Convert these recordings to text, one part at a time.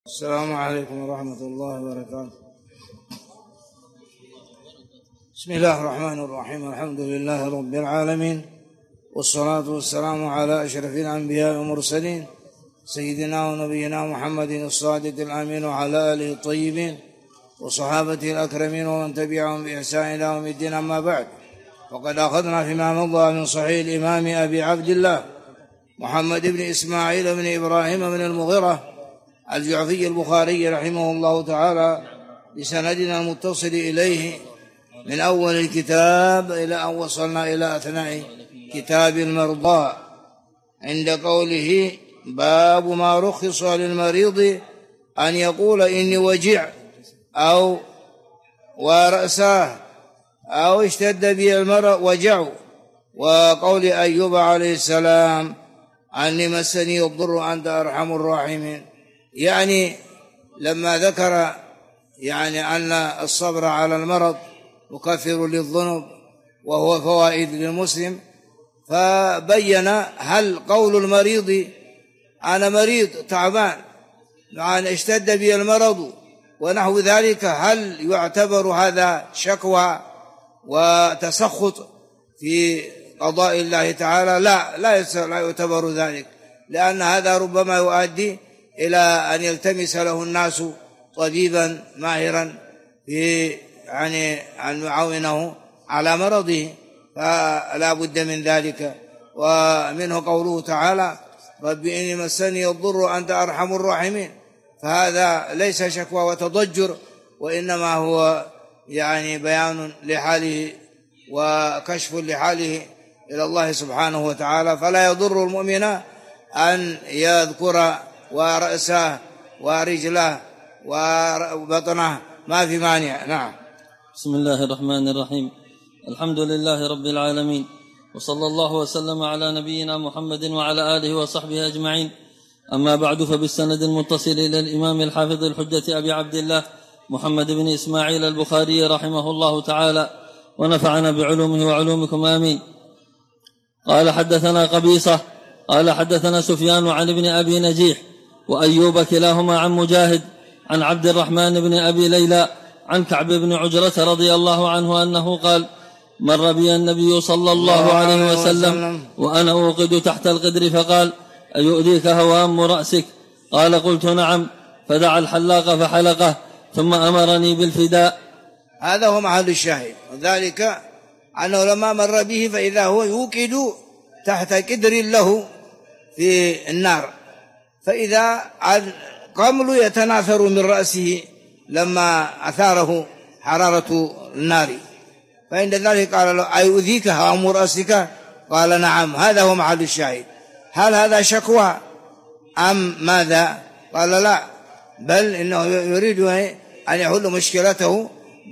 السلام عليكم ورحمة الله وبركاته. بسم الله الرحمن الرحيم. الحمد لله رب العالمين، والصلاة والسلام على أشرف الأنبياء والمرسلين سيدنا ونبينا محمد الصادق الأمين وعلى آله الطيبين وصحابته الأكرمين ومن تبعهم بإحسان إلى يوم الدين. أما بعد، وقد أخذنا فيما مضى من صحيح الإمام أبي عبد الله محمد بن إسماعيل بن إبراهيم بن المغيرة الجعفي البخاري رحمه الله تعالى بسندنا المتصل إليه من أول الكتاب إلى أن وصلنا إلى أثناء كتاب المرضى عند قوله: باب ما رخص للمريض أن يقول إني وجع أو ورأساه أو اشتد بي المرض وجع، وقول أيوب عليه السلام: أني مسني الضر أنت أرحم الراحمين. يعني لما ذكر أن الصبر على المرض مكفر للذنوب وهو فوائد للمسلم، فبين هل قول المريض أنا مريض تعبان اشتد بي المرض ونحو ذلك، هل يعتبر هذا شكوى وتسخط في قضاء الله تعالى؟ لا يعتبر ذلك، لأن هذا ربما يؤدي إلى أن يلتمس له الناس طبيبا ماهرا في أن يعاونه على مرضه، فلا بد من ذلك. ومنه قوله تعالى: رب إني مسني الضر أنت أرحم الراحمين، فهذا ليس شكوى وتضجر، وإنما هو بيان لحاله وكشف لحاله إلى الله سبحانه وتعالى. فلا يضر المؤمن أن يذكر ورأسه ورجله وبطنه، ما في مانع. نعم. بسم الله الرحمن الرحيم. الحمد لله رب العالمين، وصلى الله وسلم على نبينا محمد وعلى آله وصحبه أجمعين. أما بعد، فبالسند المتصل إلى الإمام الحافظ الحجة أبي عبد الله محمد بن إسماعيل البخاري رحمه الله تعالى، ونفعنا بعلومه وعلومكم آمين. قال: حدثنا قبيصة قال: حدثنا سفيان عن ابن أبي نجيح وأيوب كلاهما عن مجاهد عن عبد الرحمن بن أبي ليلى عن كعب بن عجرة رضي الله عنه أنه قال: مر بي النبي صلى الله عليه وسلم وأنا أوقد تحت القدر، فقال: أيؤذيك هوام رأسك؟ قال: قلت: نعم. فدعا الحلاق فحلقه، ثم أمرني بالفداء. هذا هو محل الشاهد، وذلك أنه لما مر به فإذا هو يوقد تحت قدر له في النار، فإذا القمل يتناثر من رأسه لما أثاره حرارة النار، فعند ذلك قال له: أيؤذيك هوام رأسك؟ قال: نعم. هذا هو محل الشاهد. هل هذا شكوى أم ماذا؟ قال: لا، بل إنه يريد أن يحل مشكلته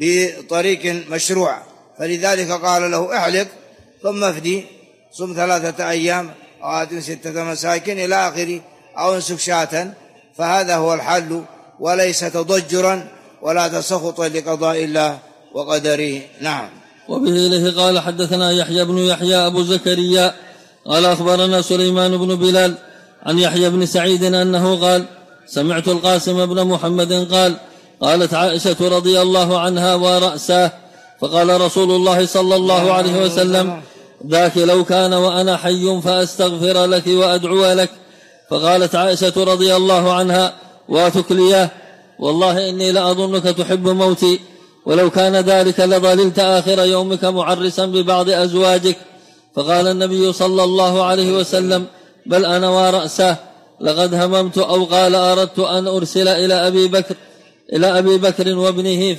بطريق مشروع، فلذلك قال له: احلق ثم افدي، صم 3 أيام أو آت 6 مساكين إلى آخره، أو انسك شاة. فهذا هو الحل، وليس تضجرا ولا تسخطا لقضاء الله وقدره. نعم. وبه إليه قال: حدثنا يحيى بن يحيى أبو زكريا قال: أخبرنا سليمان بن بلال عن يحيى بن سعيد أنه قال: سمعت القاسم بن محمد قال: قالت عائشة رضي الله عنها: ورأساه. فقال رسول الله صلى الله عليه وسلم: ذاك لو كان وأنا حي فأستغفر لك وأدعو لك. فقالت عائشة رضي الله عنها: واتكلياه، والله إني لأظنك تحب موتي، ولو كان ذلك لظللت آخر يومك معرسا ببعض أزواجك. فقال النبي صلى الله عليه وسلم: بل أنا ورأساه، لقد هممت، أو قال: أردت أن أرسل إلى أبي بكر وابنه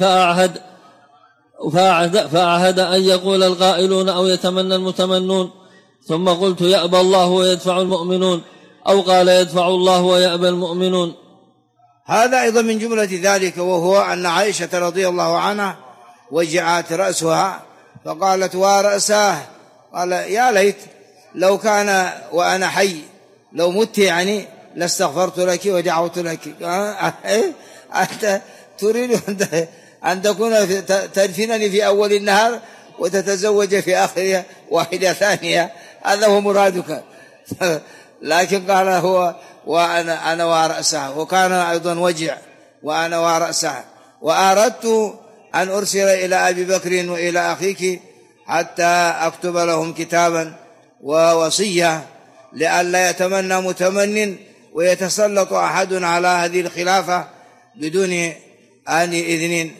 فأعهد أن يقول القائلون أو يتمنى المتمنون، ثم قلت: يأبى الله ويدفع المؤمنون، أو قال: يدفع الله ويأبى المؤمنون. هذا أيضا من جملة ذلك، وهو أن عائشة رضي الله عنها وجعت رأسها فقالت: ورأساه. قال: يا ليت لو كان وأنا حي، لو مت لاستغفرت لك ودعوت لك. أنت تريد أن تكون تدفنني في أول النهار وتتزوج في آخرها واحدة ثانية، هذا هو مرادك. لكن قال هو وأنا ورأسها، وكان أيضا وجع وأنا ورأسها، وأردت أن أرسل إلى أبي بكر وإلى أخيك حتى أكتب لهم كتابا ووصية لئلا يتمنى متمن ويتسلط أحد على هذه الخلافة بدون أن إذن.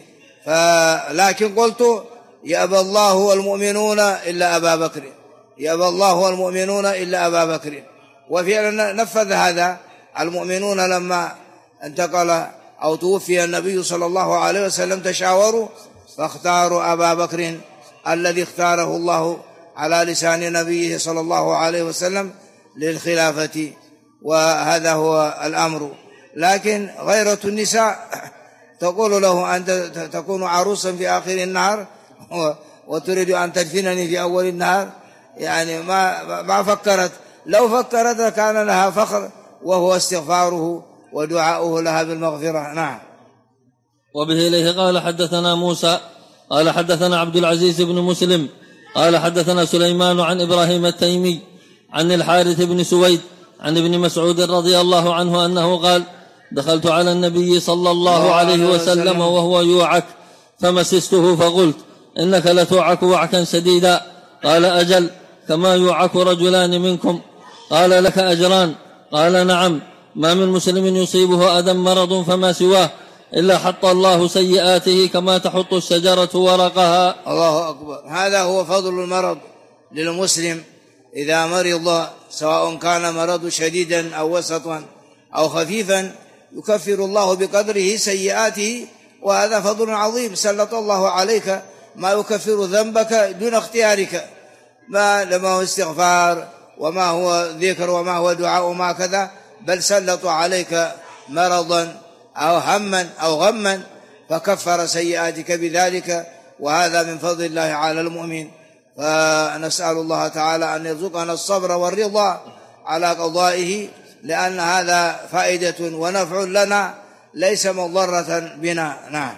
لكن قلت يأبى الله والمؤمنون إلا أبا بكر، يأبى الله والمؤمنون إلا أبا بكر. وفعلا نفذ هذا المؤمنون لما انتقل أو توفي النبي صلى الله عليه وسلم تشاوروا فاختاروا أبا بكر الذي اختاره الله على لسان نبيه صلى الله عليه وسلم للخلافة، وهذا هو الأمر. لكن غيرة النساء تقول له أنت تكون عروسا في آخر النهار وتريد أن تدفنني في أول النهار، يعني ما فكرت، لو فكرت لكان لها فخر، وهو استغفاره ودعاؤه لها بالمغفرة. نعم. وبه إليه قال حدثنا موسى قال حدثنا عبد العزيز بن مسلم قال حدثنا سليمان عن إبراهيم التيمي عن الحارث بن سويد عن ابن مسعود رضي الله عنه أنه قال دخلت على النبي صلى الله عليه وسلم وهو يوعك فمسسته فقلت إنك لتوعك وعكا شديدا، قال أجل كما يوعك رجلان منكم، قال لك أجران، قال نعم، ما من مسلم يصيبه أذى مرض فما سواه إلا حط الله سيئاته كما تحط الشجرة ورقها. الله أكبر. هذا هو فضل المرض للمسلم إذا مرض، سواء كان مرض شديدا أو وسطا أو خفيفا، يكفر الله بقدره سيئاته، وهذا فضل عظيم سلط الله عليك ما يكفر ذنبك دون اختيارك، ما لما هو استغفار وما هو ذكر وما هو دعاء وما كذا، بل سلط عليك مرضا أو هما أو غما فكفر سيئاتك بذلك، وهذا من فضل الله على المؤمن. فنسأل الله تعالى أن يرزقنا الصبر والرضا على قضائه، لأن هذا فائدة ونفع لنا ليس مضرة بنا. نعم.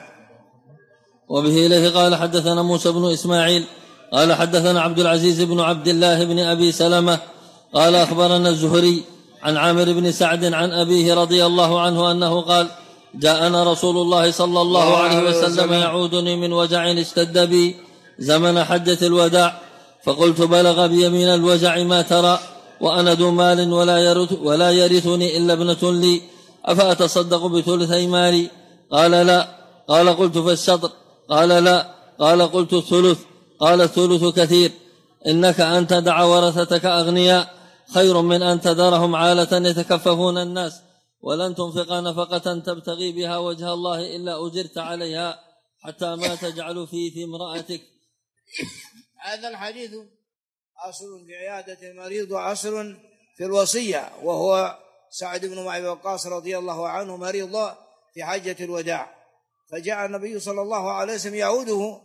وبه إليه قال حدثنا موسى بن إسماعيل قال حدثنا عبد العزيز بن عبد الله بن أبي سلمة قال أخبرنا الزهري عن عامر بن سعد عن أبيه رضي الله عنه أنه قال جاءنا رسول الله صلى الله عليه وسلم يعودني من وجع اشتد بي زمن حجة الوداع، فقلت بلغ بي من الوجع ما ترى وأنا ذو مال ولا يرثني إلا ابنة لي، أفأتصدق بثلثي مالي؟ قال لا. قال قلت فالشطر؟ قال لا. قال قلت الثلث؟ قال الثلث كثير، إنك أن تدع ورثتك أغنياء خير من أن تذرهم عالة يتكففون الناس، ولن تنفق نفقة تبتغي بها وجه الله إلا أجرت عليها حتى ما تجعل في امرأتك. هذا الحديث أصل في عيادة المريض وأصل في الوصية، وهو سعد بن أبي وقاص رضي الله عنه مريض في حجة الوداع، فجاء النبي صلى الله عليه وسلم يعوده،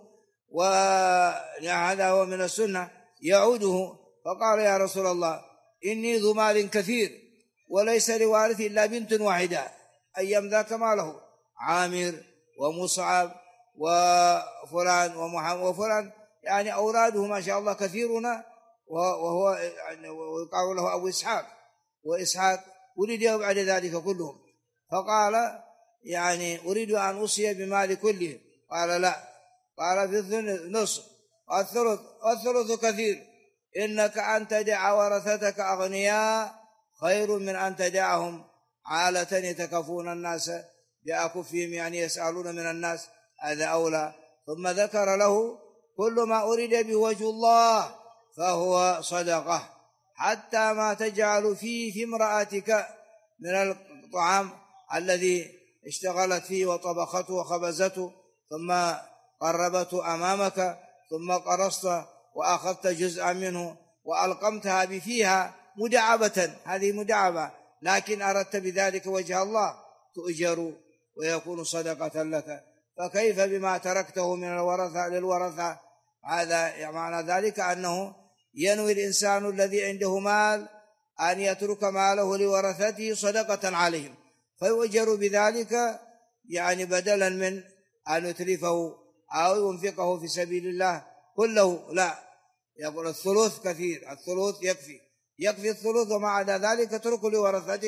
وهذا هو من السنة يعوده، فقال يا رسول الله إني ذو مال كثير وليس لوارثي إلا بنت واحدة، أيام ذاك ماله عامر ومصعب وفلان ومحمد وفلان، يعني أولاده ما شاء الله كثيرون، وهو يقال له أبو إسحاق، وإسحاق ولد بعد ذلك كلهم، فقال يعني أريد أن أوصي بمال كله، قال لا. قال في النصف والثلث كثير، إنك أن تدع ورثتك أغنياء خير من أن تدعهم عالة يتكفون الناس بأكفهم، يعني يسألون من الناس، هذا أولى. ثم ذكر له كل ما أريد به وجه الله فهو صدقة، حتى ما تجعل في امرأتك من الطعام الذي اشتغلت فيه وطبخته وخبزته ثم قربته أمامك ثم قرصت وأخذت جزءا منه وألقمتها بفيها مدعبة، هذه مدعبة، لكن أردت بذلك وجه الله تؤجر ويكون صدقة لك، فكيف بما تركته من الورثة للورثة؟ هذا معنى ذلك أنه ينوي الإنسان الذي عنده مال أن يترك ماله لورثته صدقة عليهم، فيؤجر بذلك، يعني بدلا من أن يتلفه أو ينفقه في سبيل الله كله، لا، يقول الثلث كثير، الثلث يكفي الثلث، ومع ذلك اترك لورثتك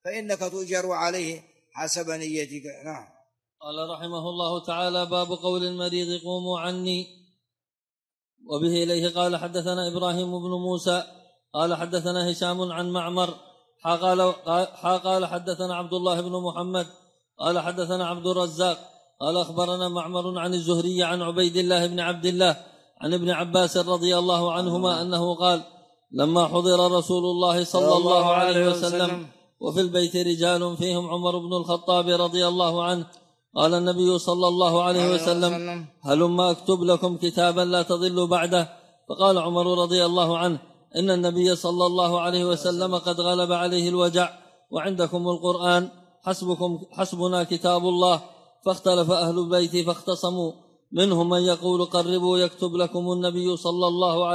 فإنك تؤجر عليه حسب نيتك. نعم. قال رحمه الله تعالى: باب قول المريض قوموا عني. وبه إليه قال: حدثنا إبراهيم بن موسى قال حدثنا هشام عن معمر قال حدثنا عبد الله بن محمد قال حدثنا عبد الرزاق قال أخبرنا معمر عن الزهري عن عبيد الله بن عبد الله عن ابن عباس رضي الله عنهما أنه قال: لما حضر رسول الله صلى الله عليه وسلم وفي البيت رجال فيهم عمر بن الخطاب رضي الله عنه، قال النبي صلى الله عليه وسلم: هلما أكتب لكم كتابا لا تضلوا بعده. فقال عمر رضي الله عنه: إن النبي صلى الله عليه وسلم قد غلب عليه الوجع وعندكم القرآن، حسبنا كتاب الله. فاختلف أهل البيت فاختصموا، منهم من يقول: قربوا يكتب لكم النبي صلى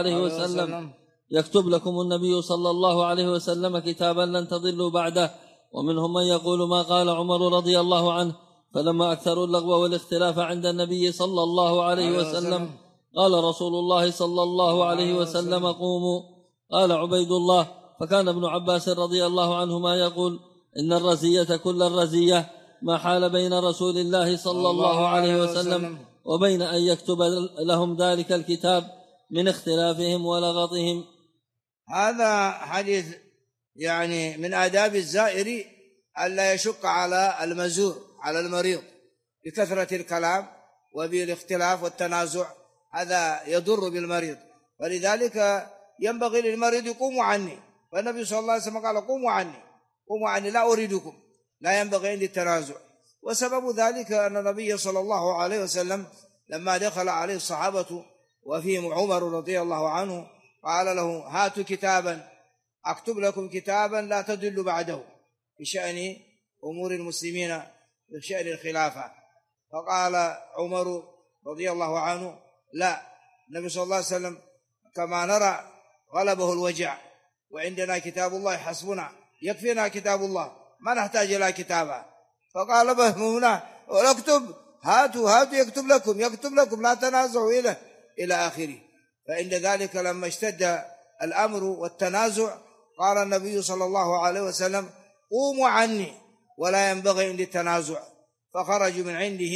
الله عليه وسلم كتابا لن تضلوا بعده. ومنهم من يقول ما قال عمر رضي الله عنه. فلما أكثروا اللغو والاختلاف عند النبي صلى الله عليه وسلم قال رسول الله صلى الله عليه وسلم: قوموا. قال عبيد الله: فكان ابن عباس رضي الله عنهما يقول: إن الرزية كل الرزية ما حال بين رسول الله صلى الله عليه وسلم وبين أن يكتب لهم ذلك الكتاب من اختلافهم ولغطهم. هذا حديث يعني من آداب الزائر ألا يشق على المزور على المريض بكثرة الكلام وبالاختلاف والتنازع، هذا يضر بالمريض، ولذلك ينبغي للمريض: يقوموا عني. والنبي صلى الله عليه وسلم قال: قوموا عني لا أريدكم، لا ينبغي عندي التنازع. وسبب ذلك أن النبي صلى الله عليه وسلم لما دخل عليه الصحابة وفيهم عمر رضي الله عنه قال له: هاتوا كتابا أكتب لكم كتابا لا تضلوا بعده في شأن أمور المسلمين، في شأن الخلافة. فقال عمر رضي الله عنه: لا، النبي صلى الله عليه وسلم كما نرى غلبه الوجع وعندنا كتاب الله حسبنا، يكفينا كتاب الله، ما نحتاج إلى كتابه. فقال بهمنا: اكتب، هاتوا يكتب لكم لا تنازعوا إلى آخره. فإن ذلك لما اشتد الأمر والتنازع قال النبي صلى الله عليه وسلم: قوموا عني ولا ينبغي عندي التنازع. فخرجوا من عنده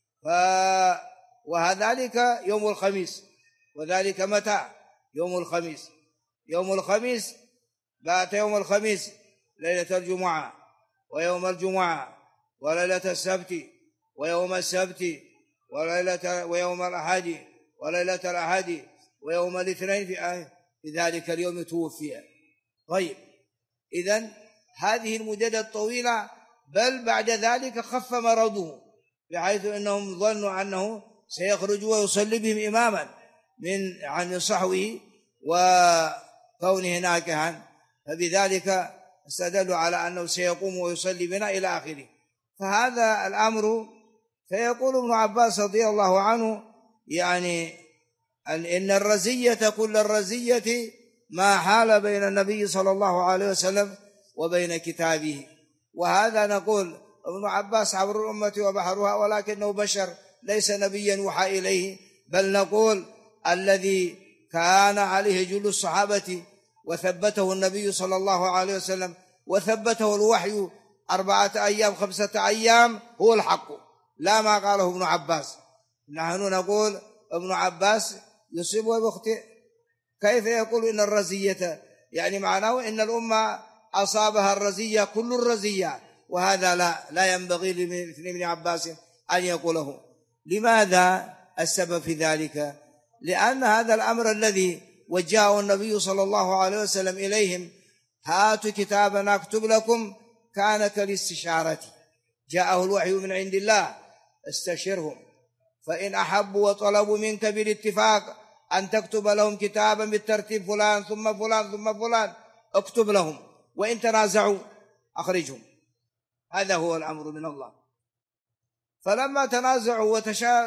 وذلك يوم الخميس. وذلك متى؟ يوم الخميس بات يوم الخميس ليلة الجمعة، ويوم الجمعة وليلة السبت، ويوم السبت ويوم الأحد وليلة الأحد، ويوم الاثنين في ذلك اليوم توفي. طيب، إذن هذه المدة الطويلة، بل بعد ذلك خف مرضه بحيث أنهم ظنوا أنه سيخرج ويصلي بهم إماما عن صحوه وكونه ناكحا، فبذلك استدلوا على أنه سيقوم ويصلي بنا إلى آخره. فهذا الأمر، فيقول ابن عباس رضي الله عنه يعني إن الرزية كل الرزية ما حال بين النبي صلى الله عليه وسلم وبين كتابه. وهذا نقول ابن عباس عبر الأمة وبحرها، ولكنه بشر ليس نبيا يوحى إليه، بل نقول الذي كان عليه جل الصحابة وثبته النبي صلى الله عليه وسلم وثبته الوحي 4 أيام 5 أيام هو الحق، لا ما قاله ابن عباس. نحن نقول ابن عباس يصيب ويخطئ. كيف يقول إن الرزية؟ يعني معناه إن الأمة أصابها الرزية كل الرزية، وهذا لا ينبغي لابن عباس أن يقوله. لماذا؟ السبب في ذلك لأن هذا الأمر الذي وجهه النبي صلى الله عليه وسلم إليهم: هاتوا كتابا أكتب لكم، كان كالاستشارة. جاءه الوحي من عند الله، استشرهم، فإن أحبوا وطلبوا منك بالاتفاق أن تكتب لهم كتابا بالترتيب فلان ثم فلان ثم فلان، اكتب لهم، وإن تنازعوا أخرجهم. هذا هو الأمر من الله. فلما تنازعوا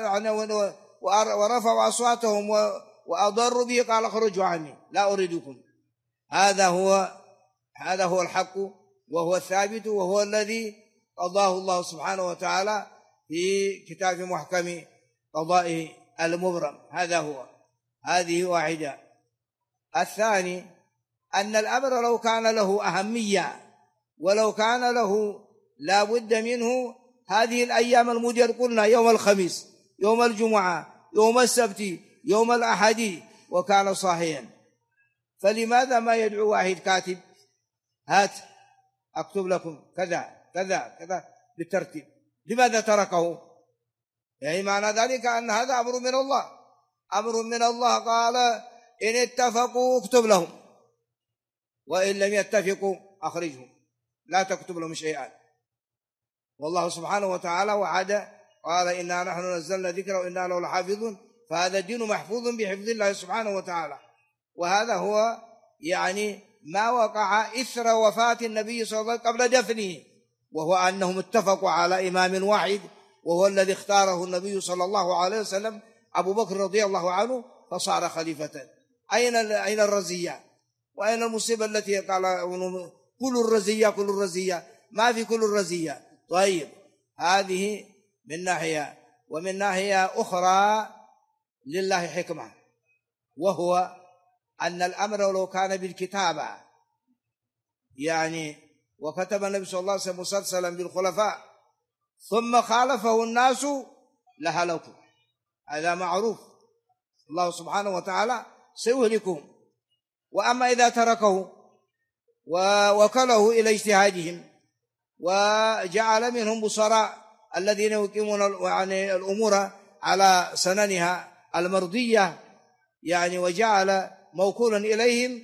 ورفعوا أصواتهم وأضروا به قال: اخرجوا عني لا أريدكم. هذا هو الحق، وهو الثابت، وهو الذي قضاه الله سبحانه وتعالى في كتاب محكم قضائه المبرم. هذه واحدة. الثاني أن الأمر لو كان له أهمية ولو كان له لا بد منه هذه الأيام المدير، قلنا يوم الخميس، يوم الجمعة، يوم السبت، يوم الأحد، وكان صاحيا، فلماذا ما يدعو واحد كاتب هات أكتب لكم كذا كذا كذا بالترتيب؟ لماذا تركه؟ يعني معنى ذلك أن هذا أمر من الله، أمر من الله، قال إن اتفقوا اكتب لهم، وإن لم يتفقوا أخرجهم، لا تكتب لهم شيئا. والله سبحانه وتعالى وعد، قال إنا نحن نزلنا ذكر وإنا له لحافظون، فهذا الدين محفوظ بحفظ الله سبحانه وتعالى. وهذا هو يعني ما وقع إثر وفاة النبي صلى الله عليه وسلم قبل دفنه، وهو أنهم اتفقوا على إمام واحد، وهو الذي اختاره النبي صلى الله عليه وسلم أبو بكر رضي الله عنه، فصار خليفة. أين الرزية؟ وأين المصيبة التي قال كل الرزية كل الرزية؟ ما في كل الرزية. طيب، هذه من ناحية، ومن ناحية أخرى لله حكمة، وهو أن الأمر لو كان بالكتابة، يعني وكتب النبي صلى الله عليه وسلم مسلسلا بالخلفاء ثم خالفه الناس لهلكوا، هذا معروف، الله سبحانه وتعالى سيهلكهم. وأما إذا تركه ووكله إلى اجتهادهم وجعل منهم بصراء الذين يقيمون يعني الأمور على سننها المرضية، يعني وجعل موكولا إليهم،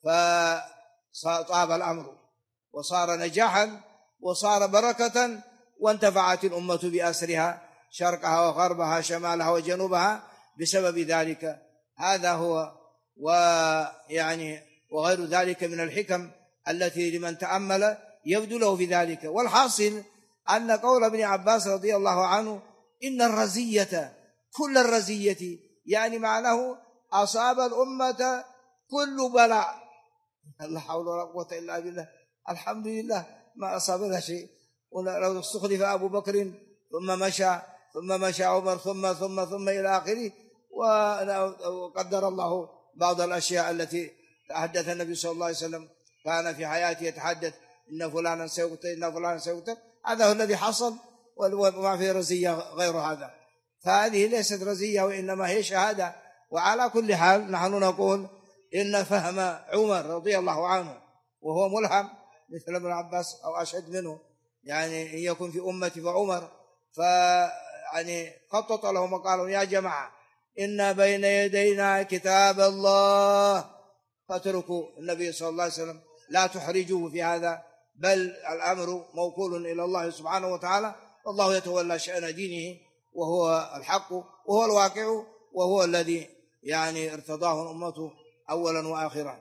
فطاب الأمر وصار نجاحا وصار بركة، وانتفعت الأمة بأسرها شرقها وغربها شمالها وجنوبها بسبب ذلك. هذا هو، ويعني وغير ذلك من الحكم التي لمن تأمل يبدو له في ذلك. والحاصل أن قول ابن عباس رضي الله عنه إن الرزية كل الرزية، يعني معناه أصاب الأمة كل بلاء، لا حول ولا قوة إلا بالله، الحمد لله ما أصابنا شيء. ولو استخلف أبو بكر ثم مشى عمر ثم إلى آخره، وقدر الله بعض الأشياء التي تحدث النبي صلى الله عليه وسلم، كان في حياته يتحدث إن فلانا سيقتل إن فلانا سيقتل، هذا هو الذي حصل، وما في رزية غير هذا. فهذه ليست رزية وإنما هي شهادة. وعلى كل حال نحن نقول إن فهم عمر رضي الله عنه وهو ملهم مثل ابن عباس أو أشد منه، يعني إن يكن في أمتي فعمر، فيعني خطط لهم وقالوا يا جماعة إن بين يدينا كتاب الله، فاتركوا النبي صلى الله عليه وسلم، لا تحرجوه في هذا، بل الأمر موكول إلى الله سبحانه وتعالى، والله يتولى شأن دينه، وهو الحق وهو الواقع وهو الذي يعني ارتضاه الأمة أولا وآخرا.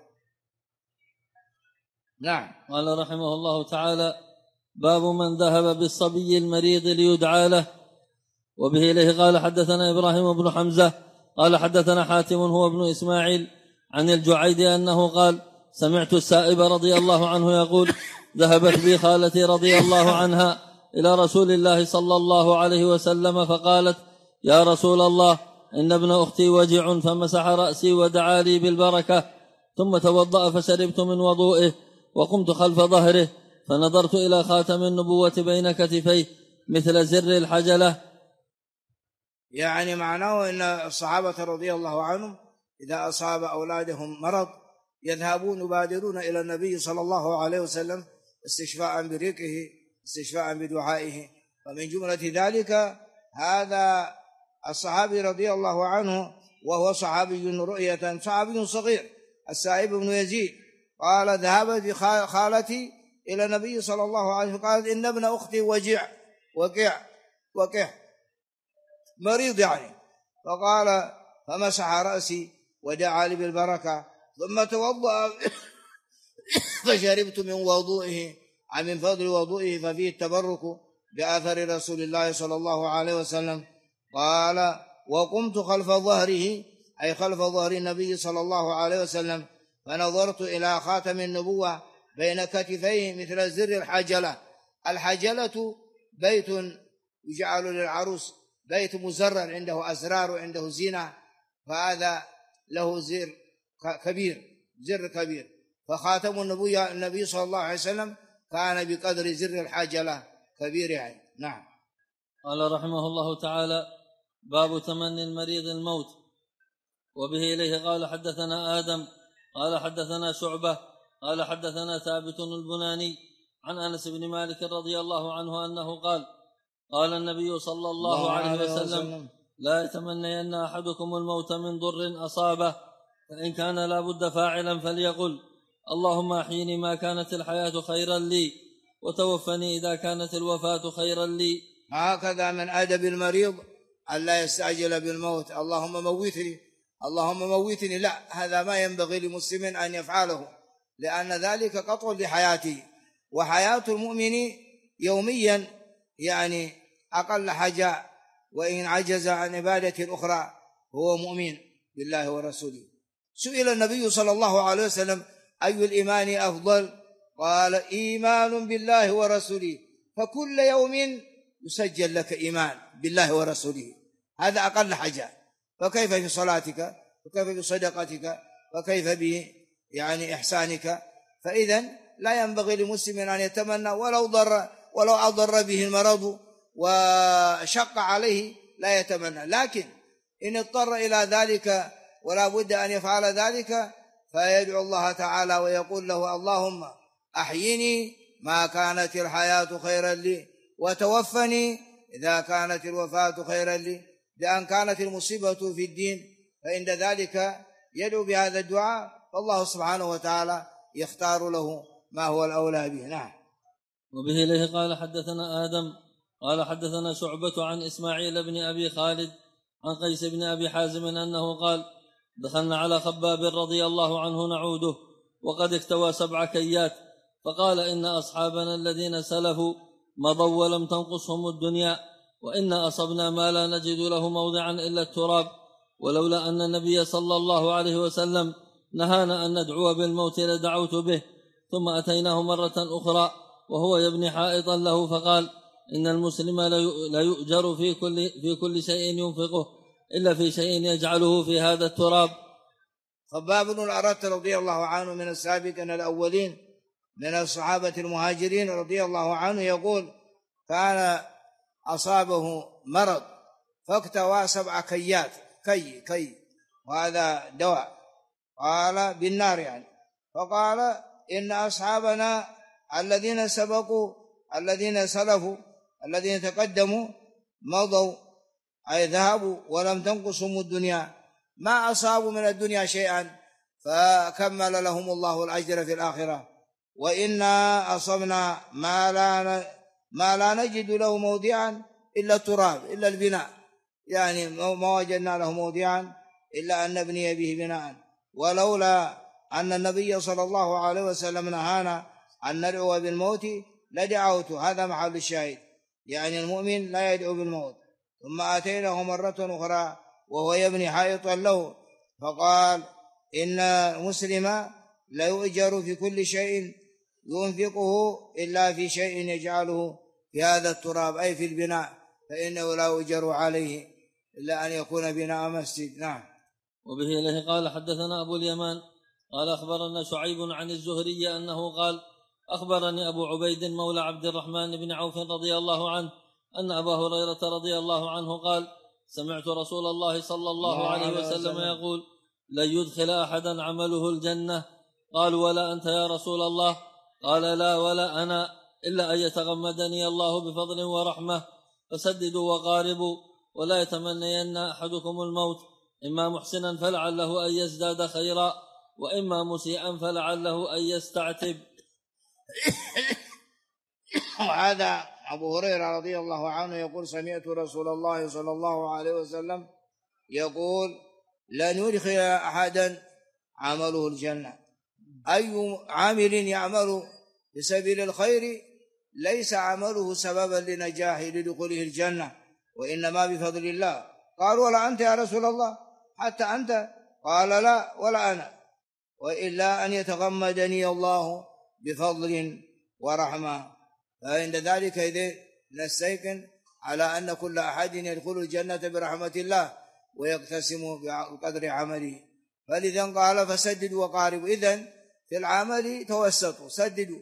نعم. قال رحمه الله تعالى: باب من ذهب بالصبي المريض ليدعى له. وبه إليه قال حدثنا إبراهيم بن حمزة قال حدثنا حاتم هو ابن إسماعيل عن الجعيد أنه قال: سمعت السائب رضي الله عنه يقول: ذهبت بي خالتي رضي الله عنها إلى رسول الله صلى الله عليه وسلم فقالت: يا رسول الله، إن ابن أختي وجع، فمسح رأسي ودعا لي بالبركة، ثم توضأ فشربت من وضوئه وقمت خلف ظهره فنظرت إلى خاتم النبوة بين كتفيه مثل زر الحجلة. يعني معناه أن الصحابة رضي الله عنهم إذا أصاب أولادهم مرض يذهبون يبادرون إلى النبي صلى الله عليه وسلم استشفاء بريقه، استشفاء بدعائه. ومن جملة ذلك هذا الصحابي رضي الله عنه، وهو صحابي رؤية، صحابي صغير، السائب بن يزيد، قال: ذهبت خالتي إلى النبي صلى الله عليه وسلم قالت: إن ابن أختي وقع مريض يعني، فقال: فمسح رأسي ودعا لي بالبركة، ثم توضأ فشربت من وضوئه، من فضل وضوئه، ففيه التبرك بأثر رسول الله صلى الله عليه وسلم. قال: وقمت خلف ظهره، أي خلف ظهر النبي صلى الله عليه وسلم، فنظرت إلى خاتم النبوة بين كتفيه مثل زر الحجلة. الحجلة بيت يجعل للعروس، بيت مزرر عنده أزرار وعنده زينة، فهذا له زر كبير. فخاتم النبي صلى الله عليه وسلم كان بقدر زر الحاجلة كبير يعني. نعم. قال رحمه الله تعالى: باب تمني المريض الموت. وبه إليه قال حدثنا آدم قال حدثنا شعبة قال حدثنا ثابت البناني عن أنس بن مالك رضي الله عنه أنه قال: قال النبي صلى الله عليه وسلم: لا يتمنين أحدكم الموت من ضر أصابه، فإن كان لا بد فاعلا فليقل: اللهم أحيني ما كانت الحياة خيرا لي، وتوفني إذا كانت الوفاة خيرا لي. هكذا من أدب المريض ألا يستعجل بالموت: اللهم موتني اللهم موتني. لا، هذا ما ينبغي لمسلم أن يفعله، لأن ذلك قطع لحياته، وحياة المؤمن يوميا يعني أقل حاجة، وإن عجز عن عبادة الأخرى هو مؤمن بالله ورسوله. سئل النبي صلى الله عليه وسلم: أي الإيمان أفضل؟ قال: إيمان بالله ورسوله، فكل يوم يسجل لك إيمان بالله ورسوله، هذا أقل حاجة. فكيف في صلاتك، وكيف في صدقتك، وكيف به يعني إحسانك؟ فإذن لا ينبغي لمسلم أن يتمنى ولو أضر به المرض وشق عليه، لا يتمنى. لكن إن اضطر إلى ذلك ولا بد أن يفعل ذلك فيدعو الله تعالى ويقول له: اللهم أحيني ما كانت الحياة خيرا لي، وتوفني إذا كانت الوفاة خيرا لي. لأن كانت المصيبة في الدين فإن ذلك يدعو بهذا الدعاء، فالله سبحانه وتعالى يختار له ما هو الأولى به. نعم. وبه إليه قال حدثنا آدم قال حدثنا شعبة عن إسماعيل بن أبي خالد عن قيس بن أبي حازم أنه قال: دخلنا على خباب رضي الله عنه نعوده وقد اكتوى 7 كيات، فقال: إن أصحابنا الذين سلفوا مضوا ولم تنقصهم الدنيا، وإنا أصبنا ما لا نجد له موضعا إلا التراب، ولولا أن النبي صلى الله عليه وسلم نهانا أن ندعو بالموت لدعوت به. ثم أتيناه مرة أخرى وهو يبني حائطا له، فقال: إن المسلم لا يؤجر في كل شيء ينفقه إلا في شيء يجعله في هذا التراب. خباب بن الأرت رضي الله عنه من السابقين الأولين من الصحابة المهاجرين رضي الله عنه يقول: كان أصابه مرض فاكتوى 7 كيات، كي وهذا دواء، قال بالنار يعني. فقال: إن أصحابنا الذين سبقوا الذين سلفوا الذين تقدموا مضوا أي ذهبوا ولم تنقصهم الدنيا، ما أصابوا من الدنيا شيئا، فكمل لهم الله الأجر في الآخرة. وإنا أصبنا ما لا نجد له موضعا إلا التراب، إلا البناء، يعني ما وجدنا له موضعا إلا أن نبني به بناء. ولولا أن النبي صلى الله عليه وسلم نهانا أن ندعو بالموت لدعوت. هذا محل الشاهد، يعني المؤمن لا يدعو بالموت. ثم أتيناه مرة أخرى وهو يبني حائطا له، فقال: إن المسلم لا يؤجر في كل شيء ينفقه إلا في شيء يجعله في هذا التراب، أي في البناء، فإنه لا يؤجر عليه إلا أن يكون بناء مسجد. نعم. وبه إليه قال حدثنا أبو اليمان قال أخبرنا شعيب عن الزهري أنه قال: أخبرني أبو عبيد مولى عبد الرحمن بن عوف رضي الله عنه أن أبا هريرة رضي الله عنه قال: سمعت رسول الله صلى الله عليه وسلم يقول: لن يدخل أحدا عمله الجنة. قالوا: ولا أنت يا رسول الله؟ قال: لا ولا أنا، إلا أن يتغمدني الله بفضل ورحمة. فسددوا وقاربوا، ولا يتمنين أحدكم الموت، إما محسنا فلعله أن يزداد خيرا، وإما مسيئا فلعله أن يستعتب. وهذا أبو هريرة رضي الله عنه يقول: سمعت رسول الله صلى الله عليه وسلم يقول: لن يدخل أحدا عمله الجنة. أي عامل يعمل بسبيل الخير ليس عمله سببا لنجاح لدخوله الجنة، وإنما بفضل الله. قالوا: ولا أنت يا رسول الله؟ حتى أنت؟ قال: لا ولا أنا، وإلا أن يتغمدني الله بفضل ورحمة. فعند ذلك إذا نستيقن على أن كل أحد يدخل الجنة برحمة الله ويقتسم بقدر عمله. فلذا قال: فسددوا وقاربوا. إذن في العمل توسطوا، سددوا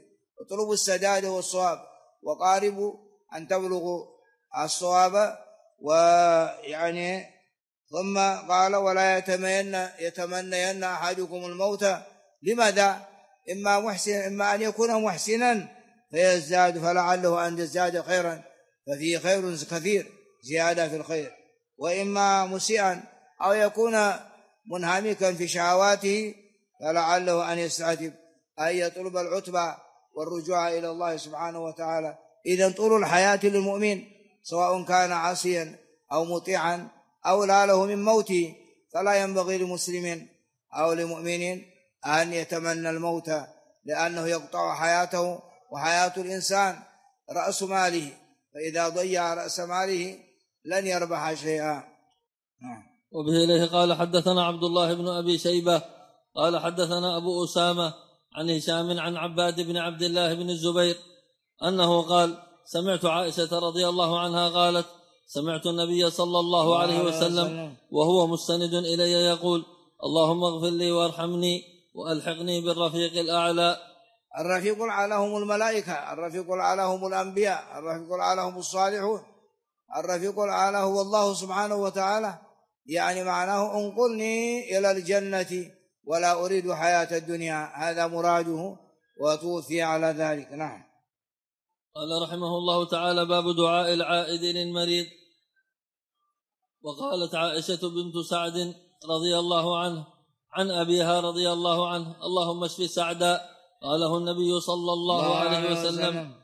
اطلبوا السداد والصواب وقاربوا أن تبلغوا الصواب. ويعني ثم قال ولا يتمنين أحدكم الموت. لماذا؟ إما أن يكون محسنا فيزداد فلعله أن يزداد خيرا ففيه خير كثير زيادة في الخير، وإما مسيئا أو يكون منهمكا في شهواته فلعله أن يستعتب أن يطلب العتبة والرجوع إلى الله سبحانه وتعالى. إذن طول الحياة للمؤمن سواء كان عاصيا أو مطيعا أو لا له من موته، فلا ينبغي لمسلم أو لمؤمن أن يتمنى الموت، لأنه يقطع حياته، وحياة الإنسان رأس ماله، فإذا ضيع رأس ماله لن يربح شيئا. وبه إليه قال حدثنا عبد الله بن أبي شيبة قال حدثنا أبو أسامة عن هشام عن عباد بن عبد الله بن الزبير أنه قال سمعت عائشة رضي الله عنها قالت سمعت النبي صلى الله عليه وسلم وهو مستند إلي يقول اللهم اغفر لي وارحمني وألحقني بالرفيق الأعلى. الرفيق الأعلى هم الملائكة، الرفيق الأعلى هم الأنبياء، الرفيق الأعلى هم الصالحون، الرفيق الأعلى هو الله سبحانه وتعالى. يعني معناه انقلني إلى الجنة ولا أريد حياة الدنيا، هذا مراده وتوفي على ذلك. نعم. قال رحمه الله تعالى باب دعاء العائد للمريض. وقالت عائشة بنت سعد رضي الله عنه عن أبيها رضي الله عنه اللهم اشف سعدا، قاله النبي صلى الله عليه وسلم.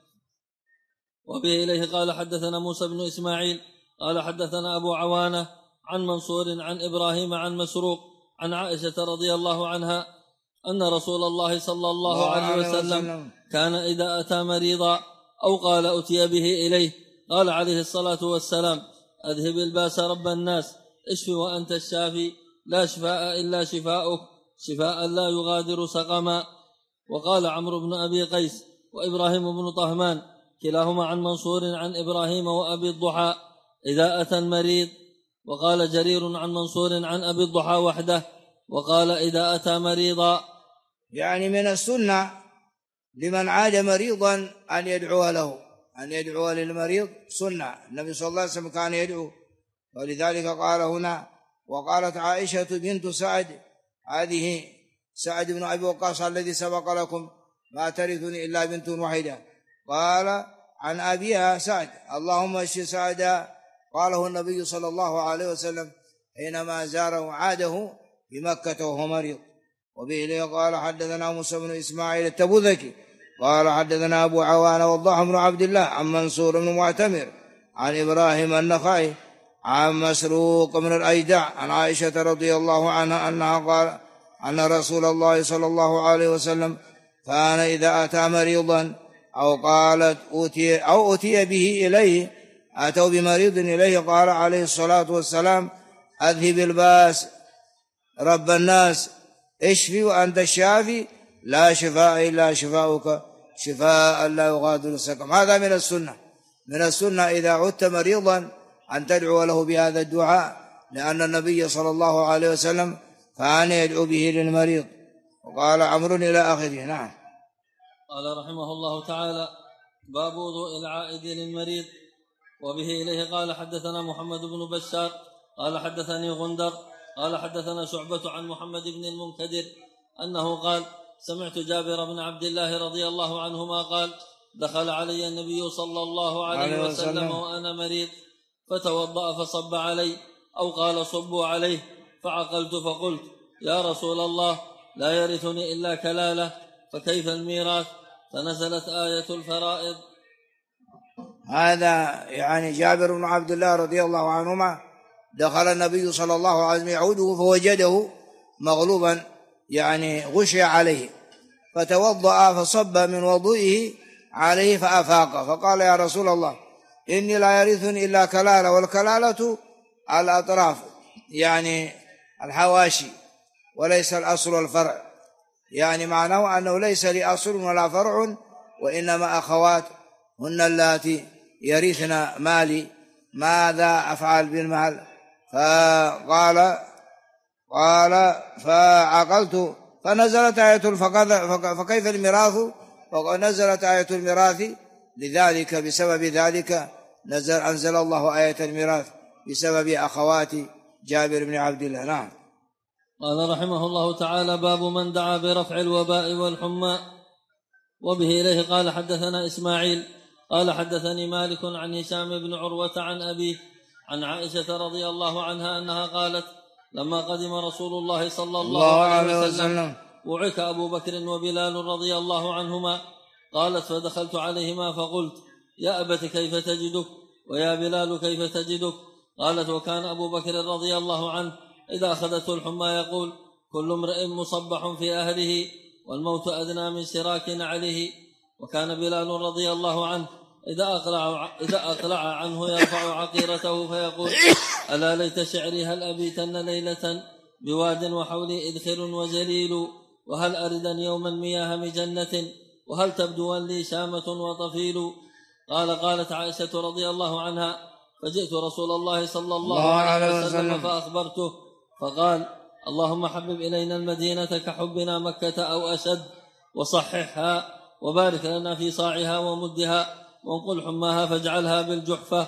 وبه إليه قال حدثنا موسى بن إسماعيل قال حدثنا أبو عوانة عن منصور عن إبراهيم عن مسروق عن عائشة رضي الله عنها أن رسول الله صلى الله عليه وسلم كان إذا أتى مريضا أو قال أتي به إليه قال عليه الصلاة والسلام أذهب الباس رب الناس اشف وأنت الشافي لا شفاء إلا شفاؤك شفاء لا يغادر سقما. وقال عمرو بن أبي قيس وإبراهيم بن طهمان كلاهما عن منصور عن إبراهيم وأبي الضحى إذا أتى المريض. وقال جرير عن منصور عن أبي الضحى وحده وقال إذا أتى مريضا. يعني من السنة لمن عاد مريضا أن يدعو له، أن يدعو للمريض سنة، النبي صلى الله عليه وسلم كان يدعو، ولذلك قال هنا. وقالت عائشة بنت سعد، هذه سعد بن أبي وقاص الذي سبق لكم ما ترثني إلا بنت واحدة، قال عن أبيها سعد اللهم اشف سعدا، قاله النبي صلى الله عليه وسلم حينما زاره عاده بمكة وهو مريض. وبه إليه قال حدثنا موسى بن إسماعيل التبوذكي قال حدثنا أبو عوان وضاح بن عبد الله عن منصور بن معتمر عن إبراهيم النخعي عن مسروق من الأيدع عن عائشة رضي الله عنها أنها قال أن رسول الله صلى الله عليه وسلم كان إذا أتى مريضا أو قالت أتي به إليه، أتوا بمريض إليه قال عليه الصلاة والسلام أذهب الباس رب الناس اشفي وأنت الشافي لا شفاء إلا شفاؤك شفاء لا يغادر سقما. هذا من السنة، من السنة إذا عدت مريضا أن تدعو له بهذا الدعاء، لأن النبي صلى الله عليه وسلم كان يدعو به للمريض. وقال عمرو إلى آخره. نعم. قال رحمه الله تعالى باب وضوء العائد للمريض. وبه إليه قال حدثنا محمد بن بشار قال حدثني غندر قال حدثنا شعبة عن محمد بن المنكدر أنه قال سمعت جابر بن عبد الله رضي الله عنهما قال دخل علي النبي صلى الله عليه وسلم وأنا مريض فتوضأ فصب علي أو قال صبوا عليه، فعقلت فقلت يا رسول الله لا يرثني إلا كلالة فكيف الميراث؟ فنزلت آية الفرائض. هذا يعني جابر بن عبد الله رضي الله عنهما دخل النبي صلى الله عليه وسلم يعوده فوجده مغلوبا يعني غشي عليه، فتوضأ فصب من وضوئه عليه فأفاق، فقال يا رسول الله إني لا يرثني إلا كلالة، والكلالة الأطراف يعني الحواشي وليس الأصل والفرع، يعني معناه أنه ليس لي أصل ولا فرع وإنما أخوات هن اللاتي يرثن مالي، ماذا أفعل بالمال؟ فقال فعقلت فنزلت آية فكيف الميراث؟ وقد نزلت آية الميراث لذلك، بسبب ذلك أنزل الله آية الميراث بسبب أخوات جابر بن عبد الله. نعم. قال رحمه الله تعالى: باب من دعا برفع الوباء والحمى. وبه إليه قال حدثنا إسماعيل قال حدثني مالك عن هشام بن عروة عن أبيه عن عائشة رضي الله عنها أنها قالت: لما قدم رسول الله صلى الله عليه وسلم وعك أبو بكر وبلال رضي الله عنهما، قالت: فدخلت عليهما فقلت: يا أبت كيف تجدك؟ ويا بلال كيف تجدك؟ قالت: وكان أبو بكر رضي الله عنه إذا أخذته الحمى يقول: كل امرئ مصبح في أهله والموت أدنى من شراك عليه. وكان بلال رضي الله عنه إذا أقلع عنه يرفع عقيرته فيقول: ألا ليت شعري هل أبيتن ليلة بواد وحولي إذخر وجليل، وهل أردن يوما مياه مجنة، وهل تبدو لي شامة وطفيل. قالت عائشة رضي الله عنها: فجئت رسول الله صلى الله عليه وسلم فأخبرته، فقال: اللهم حبب إلينا المدينة كحبنا مكة أو أشد، وصححها وبارك لنا في صاعها ومدها، وانقل حماها فاجعلها بالجحفة.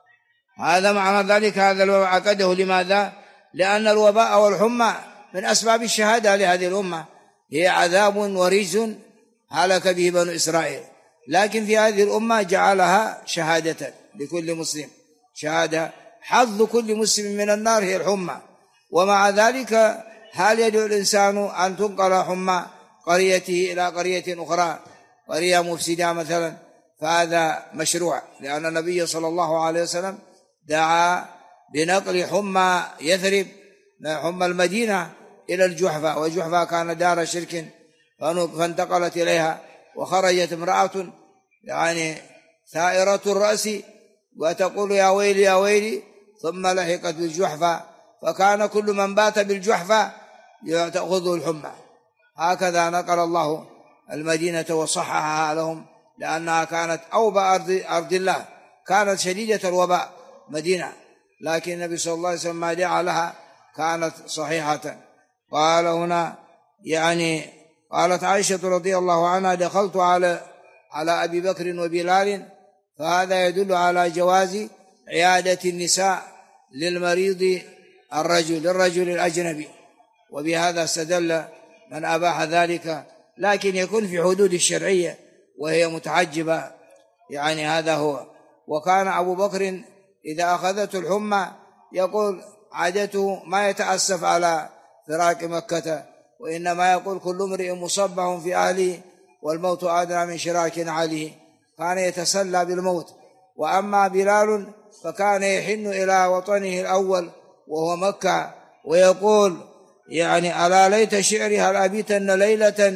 هذا معنى ذلك. هذا الوباء عقده لماذا؟ لأن الوباء والحمى من أسباب الشهادة لهذه الأمة، هي عذاب ورجز هلك به بنو إسرائيل، لكن في هذه الأمة جعلها شهادة لكل مسلم، شهادة حظ كل مسلم من النار هي الحمى. ومع ذلك هل يدعو الإنسان أن تنقل حمى قريته إلى قرية أخرى، قرية مفسدة مثلا؟ فهذا مشروع، لأن النبي صلى الله عليه وسلم دعا بنقل حمى يثرب، حمى المدينة، إلى الجحفة، والجحفة كان دار شرك فانتقلت إليها، وخرجت امرأة يعني ثائرة الرأس وتقول: يا ويلي يا ويلي، ثم لحقت بالجحفة، فكان كل من بات بالجحفة تأخذه الحمى. هكذا نقل الله المدينة وصححها لهم، لأنها كانت أوبأ أرض الله، كانت شديدة الوباء مدينة، لكن النبي صلى الله عليه وسلم ما دعا لها كانت صحيحة. قال هنا يعني قالت عائشة رضي الله عنها: دخلت على أبي بكر وبلال، فهذا يدل على جواز عيادة النساء للمريض للرجل الأجنبي، وبهذا استدل من أباح ذلك، لكن يكون في حدود الشرعية وهي متعجبة، يعني هذا هو. وكان أبو بكر إذا أخذته الحمى يقول عادته ما يتأسف على فراق مكة، وإنما يقول: كل امرئ مصبح في أهله والموت أدنى من شراك عليه. كان يتسلى بالموت. وأما بلال فكان يحن إلى وطنه الأول وهو مكة، ويقول يعني: ألا ليت شعري هل أبيتن ليلة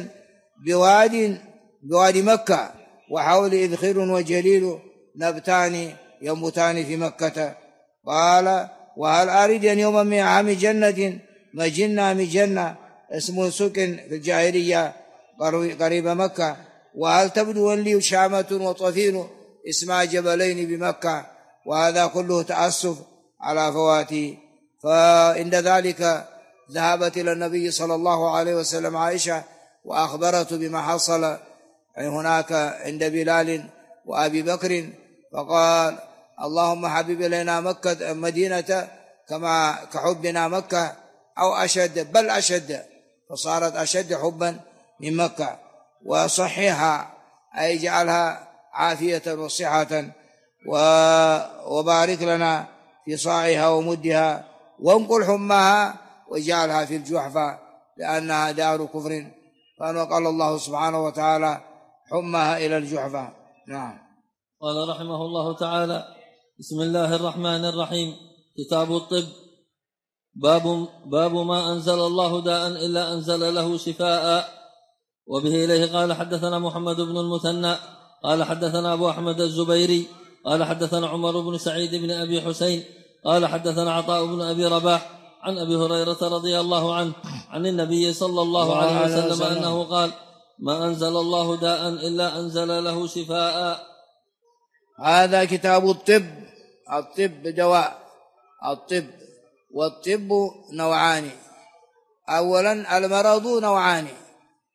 بواد مكة وحول إذخر وجليل نبتان ينبتان في مكة. قال: وهل أريد يوما من عام جنة مجنة اسمه سكن في الجاهلية قريب مكة، وهل تبدو لي شامة وطفيل اسمها جبلين بمكة. وهذا كله تأسف على فواته. فعند ذلك ذهبت إلى النبي صلى الله عليه وسلم عائشة وأخبرته بما حصل هناك عند بلال وأبي بكر، فقال: اللهم حبب إلينا مكة مدينة كحبنا مكة أو أشد، بل أشد، فصارت أشد حبا من مكة. وصحيها أي جعلها عافية وصحة، وبارك لنا في صاعها ومدها، وانقل حماها وجعلها في الجحفة لأنها دار كفر، فنقل الله سبحانه وتعالى حماها إلى الجحفة. نعم. قال رحمه الله تعالى: بسم الله الرحمن الرحيم. كتاب الطب. باب ما أنزل الله داء إلا أنزل له شفاء. وبه إليه قال حدثنا محمد بن المثنى قال حدثنا أبو أحمد الزبيري قال حدثنا عمر بن سعيد بن أبي حسين قال حدثنا عطاء بن أبي رباح عن أبي هريرة رضي الله عنه عن النبي صلى الله عليه وسلم أنه قال: ما أنزل الله داء إلا أنزل له شفاء. هذا كتاب الطب. الطب دواء. الطب والطب نوعان. أولا المرض نوعان: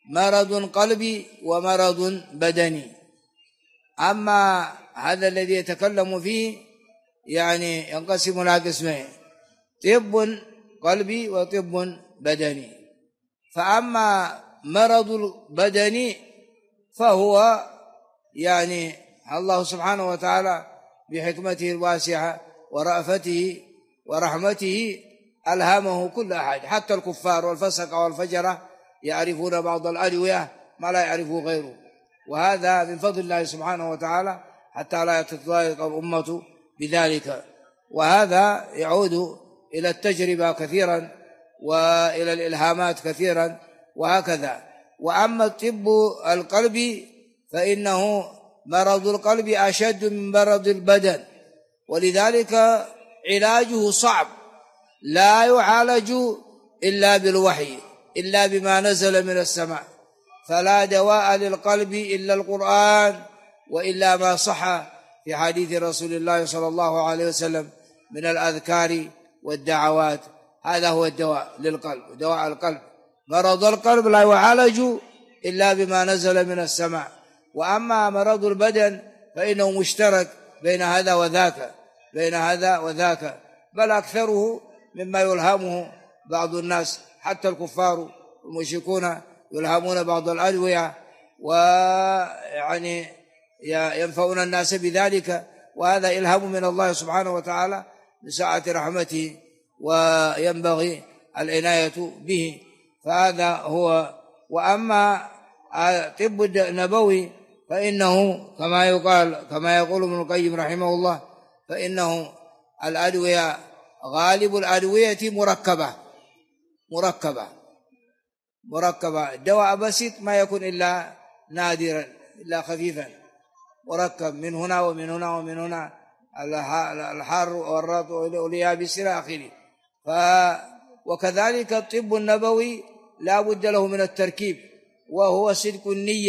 مرض قلبي ومرض بدني. أما هذا الذي يتكلم فيه يعني ينقسم إلى قسمين: طب قلبي وطب بدني. فأما مرض البدني فهو يعني الله سبحانه وتعالى بحكمته الواسعة ورأفته ورحمته ألهمه كل أحد، حتى الكفار والفسق والفجرة يعرفون بعض الأدوية ما لا يعرفه غيره، وهذا من فضل الله سبحانه وتعالى حتى لا تتضايق الأمة بذلك. وهذا يعود إلى التجربة كثيرا وإلى الإلهامات كثيرا وهكذا. وأما الطب القلبي فإنه مرض القلب أشد من مرض البدن، ولذلك علاجه صعب، لا يعالج إلا بالوحي، إلا بما نزل من السماء. فلا دواء للقلب إلا القرآن، وإلا ما صح في حديث رسول الله صلى الله عليه وسلم من الأذكار والدعوات. هذا هو الدواء للقلب، دواء القلب. مرض القلب لا يعالج إلا بما نزل من السماء. وأما مرض البدن فإنه مشترك بين هذا وذاك، بين هذا وذاك، بل أكثره مما يلهمه بعض الناس، حتى الكفار والمشركون يلهمون بعض الأدوية ويعني ينفعون الناس بذلك، وهذا إلهام من الله سبحانه وتعالى بسعة رحمته، وينبغي العناية به. فهذا هو. وأما الطب النبوي فإنه كما يقول ابن القيم رحمه الله، فإنه الأدوية غالب الأدوية مركبة. الدواء بسيط ما يكون إلا نادرا إلا خفيفا، مركب من هنا ومن هنا ومن هنا، الحار والرطب واليابس إلى آخره. وكذلك الطب النبوي لا بد له من التركيب، وهو صدق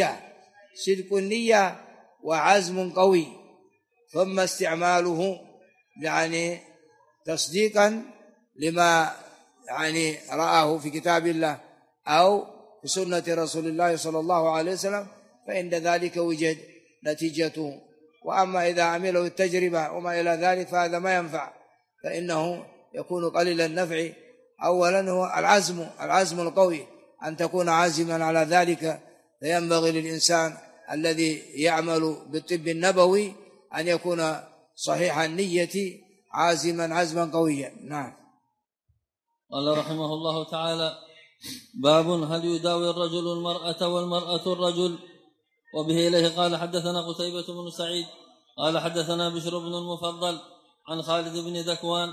النية وعزم قوي، ثم استعماله يعني تصديقا لما يعني رآه في كتاب الله أو في سنة رسول الله صلى الله عليه وسلم، فإن ذلك وجد نتيجته. وأما إذا عمله التجربة وما إلى ذلك فهذا ما ينفع، فإنه يكون قليل النفع. أولا هو العزم القوي، أن تكون عازما على ذلك. فينبغي للإنسان الذي يعمل بالطب النبوي أن يكون صحيح النية عزما قويا. نعم. قال رحمه الله تعالى: باب هل يداوي الرجل المرأة والمرأة الرجل؟ وبه إليه قال حدثنا قتيبة بن سعيد قال حدثنا بشر بن المفضل عن خالد بن ذكوان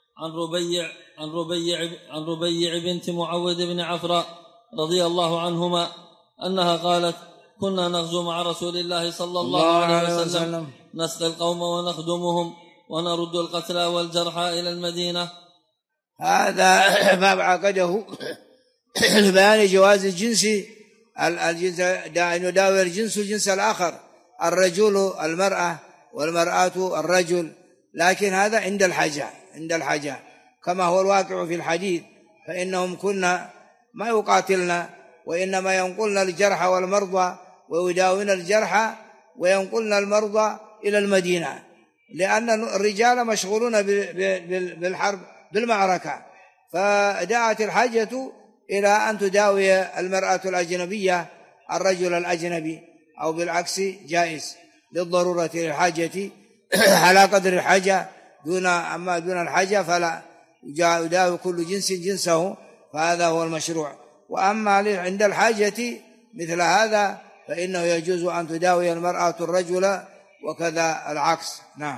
عن ربيع بنت معوذ بن عفراء رضي الله عنهما أنها قالت: كنا نغزو مع رسول الله صلى الله عليه وسلم نسقي القوم ونخدمهم ونرد القتلى والجرحى إلى المدينة. هذا باب عقده لبيان جواز الجنس يداوي الجنس الجنس الآخر، الرجل المرأة والمرأة الرجل، لكن هذا عند الحاجة كما هو الواقع في الحديث، فإنهم كنا ما يقاتلنا، وإنما ينقلنا الجرحى والمرضى ويداوين الجرحى وينقلن المرضى إلى المدينة، لأن الرجال مشغولون بالحرب بالمعركة، فدعت الحاجة إلى أن تداوي المرأة الأجنبية الرجل الأجنبي، أو بالعكس جائز للضرورة للحاجة على قدر الحاجة، أما دون الحاجة فلا يداوي كل جنس جنسه، فهذا هو المشروع. وأما عند الحاجة مثل هذا فإنه يجوز أن تداوي المرأة الرجل وكذا العكس. نعم.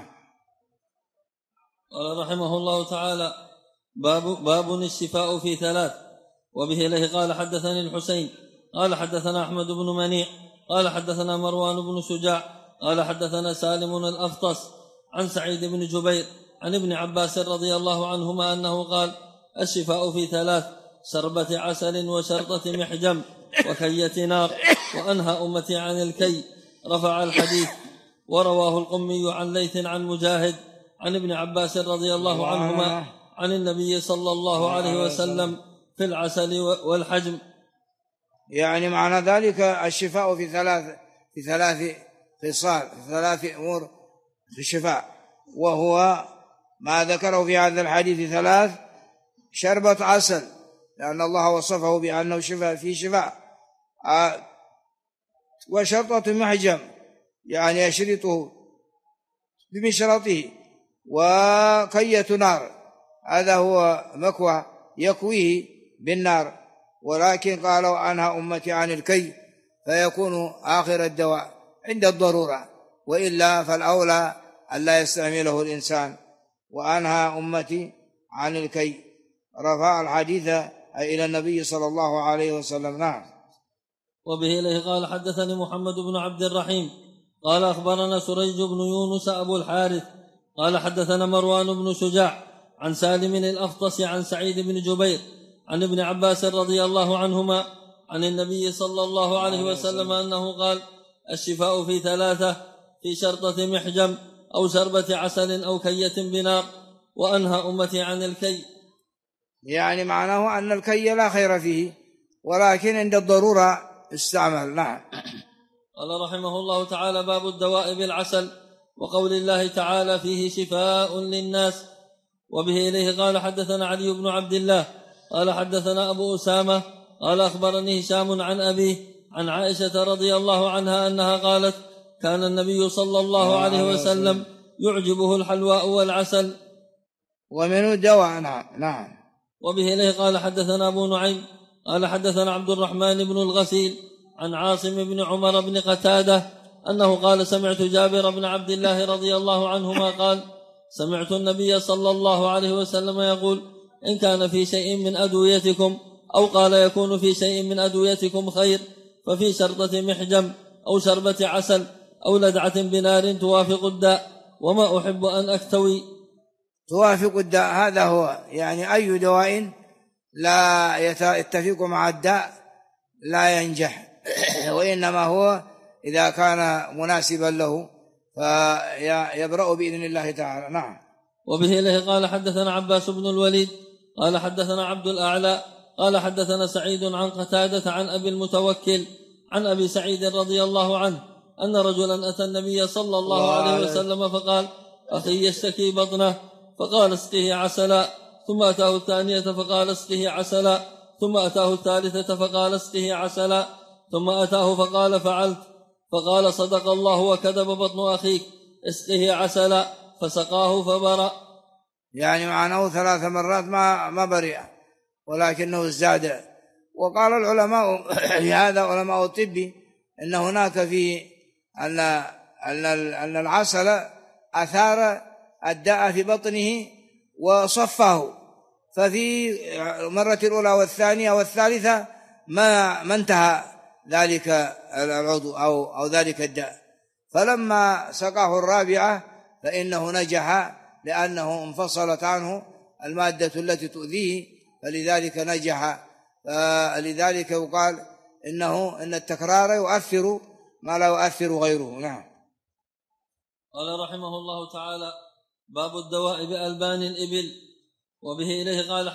قال رحمه الله تعالى: باب الشفاء في 3. وبه إليه قال حدثني الحسين قال حدثنا أحمد بن منيع قال حدثنا مروان بن شجاع قال حدثنا سالم الأفطس عن سعيد بن جبير عن ابن عباس رضي الله عنهما أنه قال: الشفاء في 3: شربة عسل وشرطة محجم وكية نار. وأنهى أمتي عن الكي. رفع الحديث. ورواه القمي عن ليث عن مجاهد عن ابن عباس رضي الله عنهما عن النبي صلى الله عليه وسلم في العسل والحجم. يعني معنى ذلك الشفاء في ثلاث خصال، في 3 أمور في الشفاء، وهو ما ذكره في هذا الحديث 3: شربة عسل، لأن الله وصفه بأنه شفاء في شفاء، وشرطة محجم يعني يشرطه بمشرطه، وكية نار، هذا هو مكوى يكويه بالنار، ولكن قالوا أنهى أمتي عن الكي فيكون آخر الدواء عند الضرورة، وإلا فالأولى أن لا يستعمله الإنسان. وأنهى أمتي عن الكي، رفع الحديث إلى النبي صلى الله عليه وسلم. نعم. وبه إليه قال حدثني محمد بن عبد الرحيم قال أخبرنا سريج بن يونس أبو الحارث قال حدثنا مروان بن شجاع عن سالم الأفطس عن سعيد بن جبير عن ابن عباس رضي الله عنهما عن النبي صلى الله عليه وسلم أنه قال: الشفاء في 3: في شرطة محجم أو شربة عسل أو كية بنار، وأنهى أمتي عن الكي. يعني معناه أن الكي لا خير فيه، ولكن عند الضرورة استعمل. نعم. قال رحمه الله تعالى: باب الدواء بالعسل، وقول الله تعالى: فيه شفاء للناس. وبه إليه قال حدثنا علي بن عبد الله قال حدثنا أبو أسامة قال أخبرني هشام عن أبيه عن عائشة رضي الله عنها أنها قالت: كان النبي صلى الله عليه وسلم يعجبه الحلواء والعسل ومنه دواء. نعم. وبه إليه قال حدثنا أبو نعيم قال حدثنا عبد الرحمن بن الغسيل عن عاصم بن عمر بن قتادة أنه قال: سمعت جابر بن عبد الله رضي الله عنهما قال: سمعت النبي صلى الله عليه وسلم يقول: إن كان في شيء من أدويتكم، أو قال: يكون في شيء من أدويتكم خير، ففي شرطة محجم أو شربة عسل أو لدعة بنار توافق الداء، وما أحب أن أكتوي. توافق الداء هذا هو، يعني أي دواء لا يتفق مع الداء لا ينجح، وإنما هو إذا كان مناسبا له فيبرأ بإذن الله تعالى. نعم. وبه إليه قال حدثنا عباس بن الوليد قال حدثنا عبد الأعلى قال حدثنا سعيد عن قتادة عن أبي المتوكل عن أبي سعيد رضي الله عنه أن رجلا أتى النبي صلى الله عليه وسلم فقال: أخي يشتكي بطنه، فقال: اسقه عسلا. ثم أتاه الثانية فقال: اسقه عسلا. ثم أتاه الثالثة فقال: اسقه عسلا. ثم أتاه فقال: فعلت. فقال: صدق الله وكذب بطن أخيك، اسقه عسلا. فسقاه فبرأ. يعني معناه 3 مرات ما برئ، ولكنه ازداد. وقال العلماء لهذا علماء الطب إن هناك في أن العسل أثار الداء في بطنه وصفه، ففي المرة الأولى والثانية والثالثة ما انتهى ذلك العضو أو ذلك الداء، فلما سقاه الرابعة فإنه نجح، لأنه انفصلت عنه المادة التي تؤذيه، فلذلك نجح. فلذلك يقال إن التكرار يؤثر ما لا يؤثر غيره. نعم. قال رحمه الله تعالى: باب الدواء بألبان الإبل. وبه إليه قال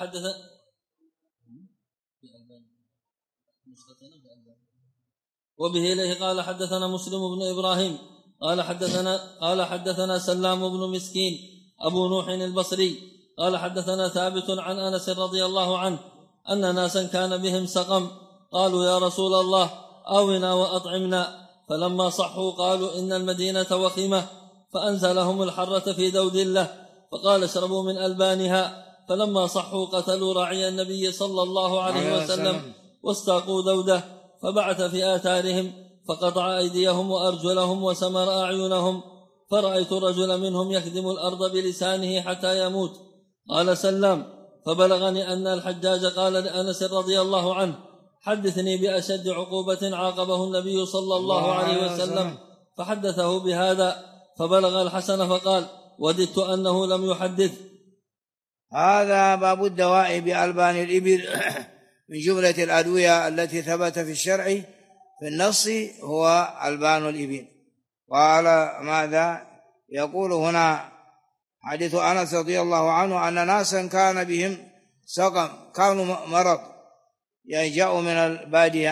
حدثنا مسلم بن إبراهيم قال حدثنا سلام بن مسكين أبو نوح البصري قال حدثنا ثابت عن أنس رضي الله عنه أن ناسا كان بهم سقم، قالوا: يا رسول الله آونا وأطعمنا. فلما صحوا قالوا: إن المدينة وخمة، فأنزلهم الحرة في دود الله، فقال: اشربوا من ألبانها. فلما صحوا قتلوا راعي النبي صلى الله عليه وسلم واستاقوا دوده، فبعث في آثارهم فقطع أيديهم وأرجلهم وسمر أعينهم، فرأيت رجلا منهم يخدم الأرض بلسانه حتى يموت. قال سلام: فبلغني أن الحجاج قال لأنس رضي الله عنه: حدثني بأشد عقوبة عاقبه النبي صلى الله عليه وسلم، فحدثه بهذا، فبلغ الحسن فقال: وددت أنه لم يحدث. هذا باب الدواء بألبان الإبل. من جملة الأدوية التي ثبت في الشرع في النص هو ألبان الإبل. وعلى ماذا يقول هنا حديث أنس رضي الله عنه أن ناسا كان بهم سقم، كانوا مرض، يعني جاءوا من البادية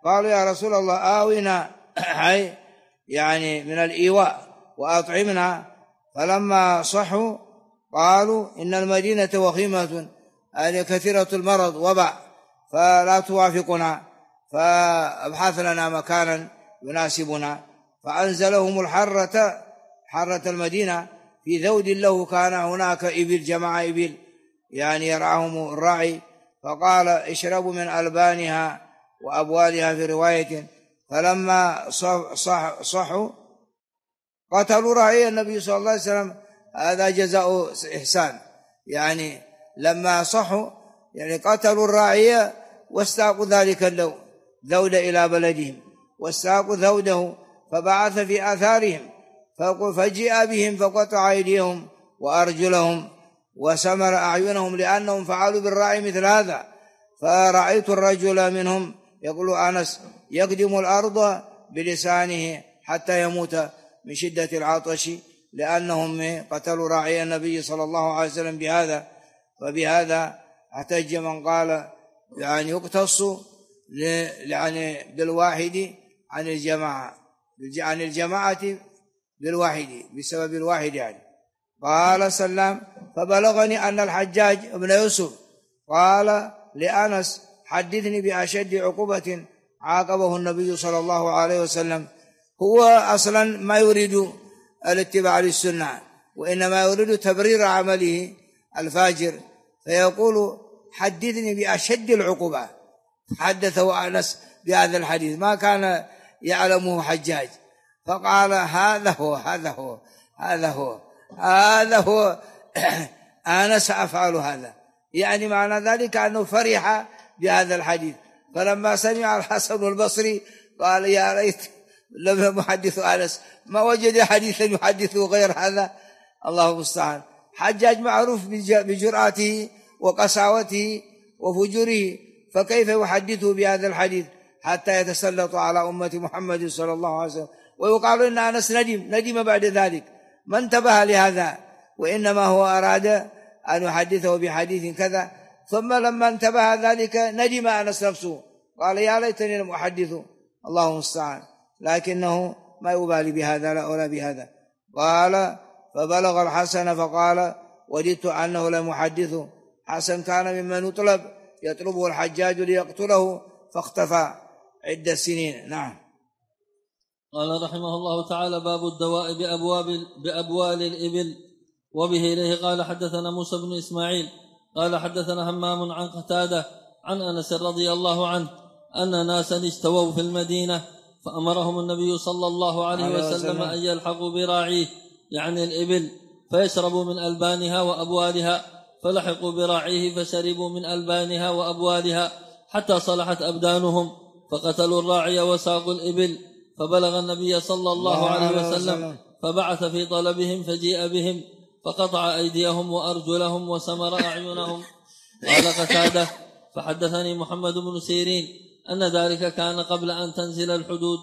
قالوا يا رسول الله آونا أي يعني من الإيواء وأطعمنا. فلما صحوا قالوا إن المدينة وخيمة أي كثيرة المرض وباء فلا توافقنا، فابحث لنا مكانا يناسبنا. فأنزلهم حرة المدينة في ذود له، كان هناك إبل، جماعة إبل يعني يرعاهم الراعي، فقال اشربوا من ألبانها وأبوالها في رواية. فلما صحوا قتلوا راعي النبي صلى الله عليه وسلم، هذا جزاء إحسان. يعني لما صحوا يعني قتلوا الراعي واستاقوا ذلك الذود إلى بلدهم، واستاقوا ذوده فبعث في آثارهم فجيء بهم فقطع أيديهم وأرجلهم وسمر أعينهم لأنهم فعلوا بالراعي مثل هذا. فرأيت الرجل منهم يقول أنس يقدم الأرض بلسانه حتى يموت من شدة العطش، لأنهم قتلوا راعي النبي صلى الله عليه وسلم بهذا. فبهذا احتج من قال يعني يقتص يعني بالواحد عن الجماعة بالواحد بسبب الواحد يعني. قال سلام فبلغني أن الحجاج ابن يوسف قال لأنس حدثني بأشد عقوبة عاقبه النبي صلى الله عليه وسلم. هو أصلا ما يريد الاتباع للسنة، وإنما يريد تبرير عمله الفاجر، فيقول حدثني بأشد العقوبة. حدثه أنس بهذا الحديث ما كان يعلمه حجاج، فقال هذا هو أنا سأفعل هذا. يعني معنى ذلك أنه فرح بهذا الحديث. فلما سمع الحسن البصري قال يا ريت لم يحدث أنس ما وجد حديثا يحدثه غير هذا. الله المستعان. حجاج معروف بجرأته وقساوته وفجوره، فكيف يحدثه بهذا الحديث حتى يتسلط على أمة محمد صلى الله عليه وسلم؟ ويقال إن أنس ندم بعد ذلك، ما انتبه لهذا، وإنما هو أراد أن يحدثه بحديث كذا. ثم لما انتبه ذلك ندم أنس نفسه، قال يا ليتني لم أحدثه. الله المستعان. لكنه ما يبالي بهذا لا ولا بهذا. قال فبلغ الحسن فقال وددت أنه لم يحدثه. حسن كان ممن يطلبه الحجاج ليقتله فاختفى عدة سنين. نعم. قال رحمه الله تعالى باب الدواء بأبوال الإبل. وبه إليه قال حدثنا موسى بن إسماعيل قال حدثنا همام عن قتادة عن أنس رضي الله عنه أن ناسا استووا في المدينة فأمرهم النبي صلى الله عليه وسلم أن يلحقوا براعيه يعني الإبل فيشربوا من ألبانها وأبوالها، فلحقوا براعيه فشربوا من ألبانها وأبوالها حتى صلحت أبدانهم، فقتلوا الراعي وساقوا الإبل. فبلغ النبي صلى الله عليه وسلم فبعث في طلبهم فجيء بهم فقطع أيديهم وأرجلهم وسمر أعينهم. قال قتادة فحدثني محمد بن سيرين أن ذلك كان قبل أن تنزل الحدود.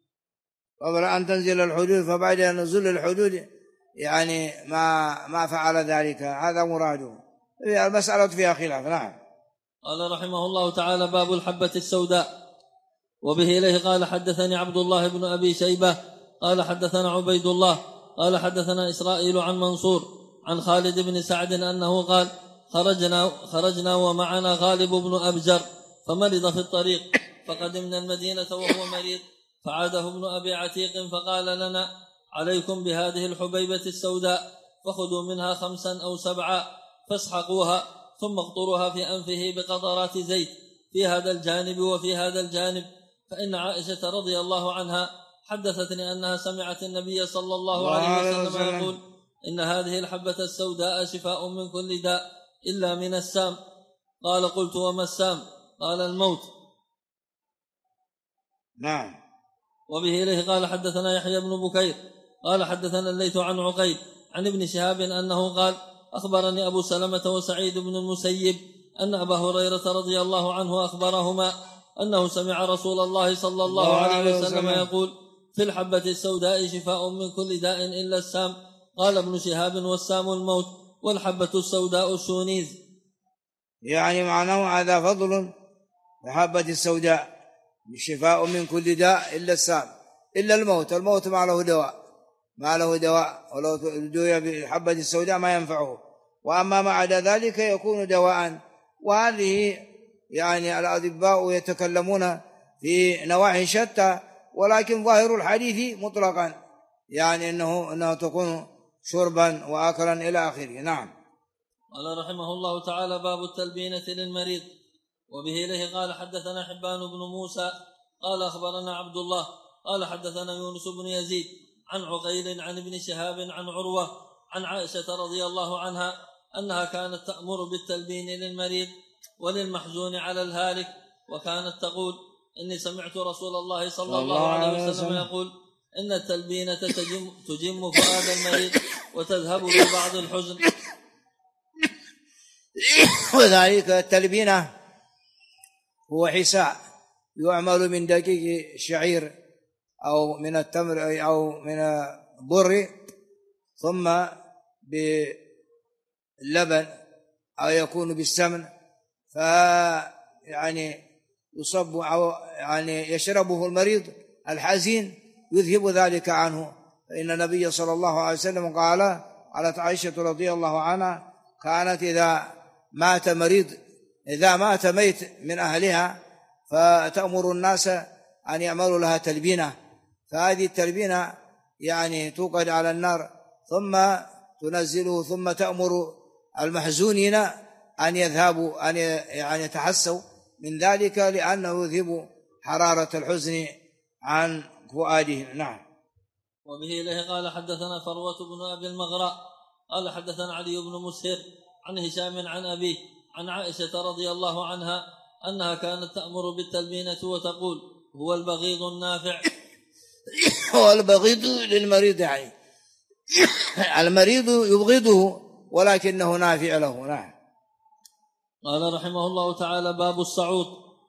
فبعد نزول الحدود يعني ما فعل ذلك، هذا مراده. المسألة فيها خلاف. نعم. قال رحمه الله تعالى باب الحبة السوداء. وبه إليه قال حدثني عبد الله بن أبي شيبة قال حدثنا عبيد الله قال حدثنا إسرائيل عن منصور عن خالد بن سعد أنه قال خرجنا ومعنا غالب بن أبجر فمرض في الطريق، فقدمنا المدينة وهو مريض، فعاده ابن أبي عتيق فقال لنا عليكم بهذه الحبيبة السوداء، فخذوا منها 5 أو 7 فاسحقوها ثم اقطروها في أنفه بقطرات زيت في هذا الجانب وفي هذا الجانب. فإن عائشة رضي الله عنها حدثتني أنها سمعت النبي صلى الله عليه وسلم يقول إن هذه الحبة السوداء شفاء من كل داء إلا من السام. قال قلت وما السام؟ قال الموت. نعم. وبه إليه قال حدثنا يحيى بن بكير قال حدثنا الليث عن عقيل عن ابن شهاب أنه قال أخبرني أبو سلمة وسعيد بن المسيب أن أبا هريرة رضي الله عنه أخبرهما أنه سمع رسول الله صلى الله عليه وسلم يقول في الحبة السوداء شفاء من كل داء إلا السام. قال ابن شهاب والسام الموت والحبة السوداء الشونيز. يعني معناه هذا فضل الحبة السوداء، الشفاء من كل داء إلا السام، إلا الموت. الموت ما له دواء، ما له دواء، ولو دعي بحبة السوداء ما ينفعه، وأما ما عدا ذلك يكون دواء. وهذه يعني الأطباء يتكلمون في نواحي شتى، ولكن ظاهر الحديث مطلقا يعني أنه تكون شربا وأكلا إلى آخره. نعم. قال رحمه الله تعالى: باب التلبينة للمريض. وبه إليه قال حدثنا حبان بن موسى قال أخبرنا عبد الله قال حدثنا يونس بن يزيد عن عقيل عن ابن شهاب عن عروة عن عائشة رضي الله عنها أنها كانت تأمر بالتلبين للمريض وللمحزون على الهالك، وكانت تقول: إني سمعت رسول الله صلى الله عليه وسلم يقول: إن التلبينة تجم فؤاد المريض وتذهب ببعض الحزن. وذلك التلبينة هو حساء يعمل من دقيق الشعير أو من التمر أو من البر، ثم باللبن أو يكون بالسمن، فيعني يصب أو يعني يشربه المريض الحزين يذهب ذلك عنه. فإن النبي صلى الله عليه وسلم قال: قالت عائشة رضي الله عنها: كانت إذا مات ميت من أهلها فتأمر الناس أن يعملوا لها تلبينة، فهذه التلبينة يعني توقد على النار ثم تنزله، ثم تأمر المحزونين أن يذهبوا أن يعني يتحسوا من ذلك، لأنه يذهب حرارة الحزن عن فؤادهم. نعم. وبه إليه قال حدثنا فروة بن أبي المغراء قال حدثنا علي بن مسهر عن هشام عن أبيه عن عائشة رضي الله عنها أنها كانت تأمر بالتلبينة وتقول: هو البغيض النافع. هو البغيض للمريض، يعني المريض يبغضه ولكنه نافع له. نعم. قال رحمه الله تعالى: باب السعوط.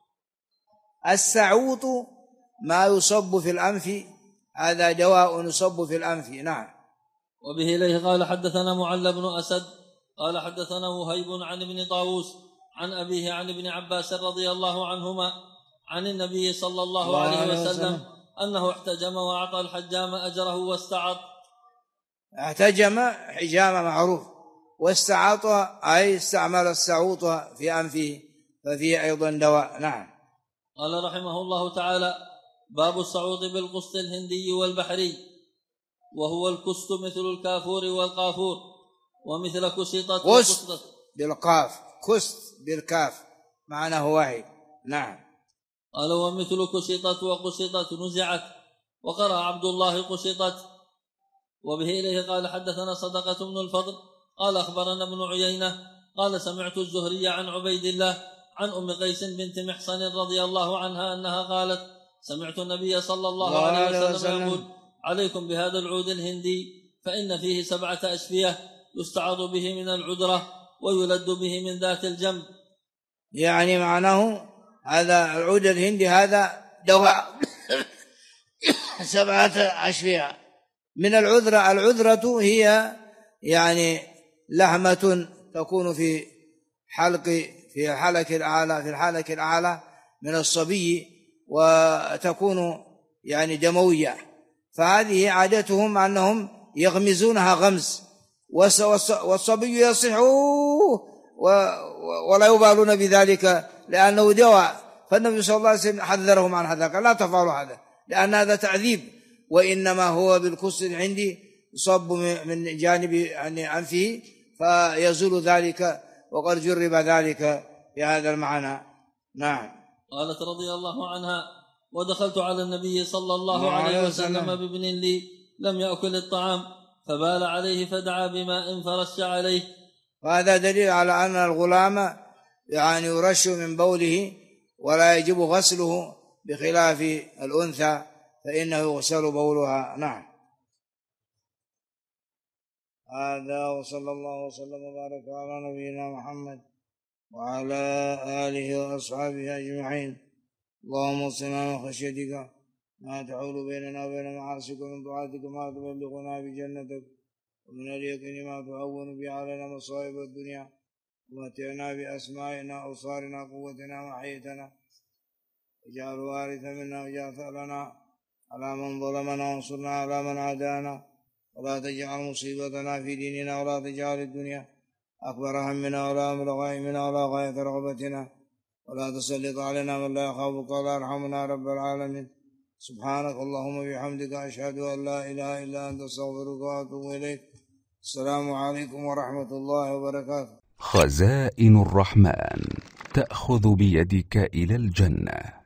السعوط ما يصب في الأنف، هذا دواء يصب في الأنف. نعم. وبه إليه قال حدثنا معل بن أسد قال حدثنا وهيب عن ابن طاووس عن أبيه عن ابن عباس رضي الله عنهما عن النبي صلى الله عليه وسلم أنه احتجم وأعطى الحجام أجره واستعط. احتجم حجامة معروف، واستعط أي استعمل السعوط في أنفه، ففيه أيضا دواء. نعم. قال رحمه الله تعالى: باب السعوط بالقسط الهندي والبحري، وهو الكست مثل الكافور والقافور، ومثل كسيطة وقسط بالقاف، كست بالكاف، معناه واحد. نعم. قال: ومثل كسيطة وقسيطة نزعت، وقرأ عبد الله قسيطة. وبه إليه قال حدثنا صدقة بن الفضل قال أخبرنا ابن عيينة قال سمعت الزهري عن عبيد الله عن أم قيس بنت محصن رضي الله عنها أنها قالت: سمعت النبي صلى الله عليه وسلم يقول: عليكم بهذا العود الهندي، فإن فيه 7 أشفية يستعاض به من العذرة ويلد به من ذات الجنب. يعني معناه هذا العود الهندي هذا دواء 7 أشفية من العذرة. العذرة هي يعني لحمة تكون في الحلق الأعلى من الصبي، وتكون يعني دموية، فهذه عادتهم أنهم يغمزونها غمز، والصبي يصح ولا يبالون بذلك لأنه دواء. فالنبي صلى الله عليه وسلم حذرهم عن هذا، لا تفعلوا هذا لأن هذا تعذيب، وإنما هو بالكسر عندي يصب من جانب أنفه فيزول ذلك، وقد جرب ذلك بهذا المعنى. نعم. قالت رضي الله عنها: ودخلت على النبي صلى الله عليه وسلم بابن لي لم يأكل الطعام، فبال عليه فدعا بماء فرش عليه. وهذا دليل على أن الغلام يعني يرش من بوله ولا يجب غسله، بخلاف الأنثى فإنه يغسل بولها. نعم. هذا وصلى الله وسلم وبارك على نبينا محمد وعلى آله وأصحابه أجمعين. اللهم اصنع من خشيتك ما تحول بيننا وبين معاصيك، ومن طاعتك ما تبلغنا بجنتك، ومن اليقين ما تهون به علينا مصائب الدنيا، ومتعنا بأسمائنا وأبصارنا قوتنا ما أحييتنا، واجعل الوارث منا واجعل ثأرنا على من ظلمنا وانصرنا على من عادانا ولا تجعل مصيبتنا في ديننا ولا تجعل الدنيا أكبر همنا ولا مبلغ علمنا ولا غاية رغبتنا ولا تسلط علينا من لا يخافك ولا يرحمنا رب العالمين. سبحانك اللهم وبحمدك أشهد أن لا إله إلا أنت أستغفرك وأتوب إليك. السلام عليكم ورحمة الله وبركاته. خزائن الرحمن تأخذ بيدك إلى الجنة.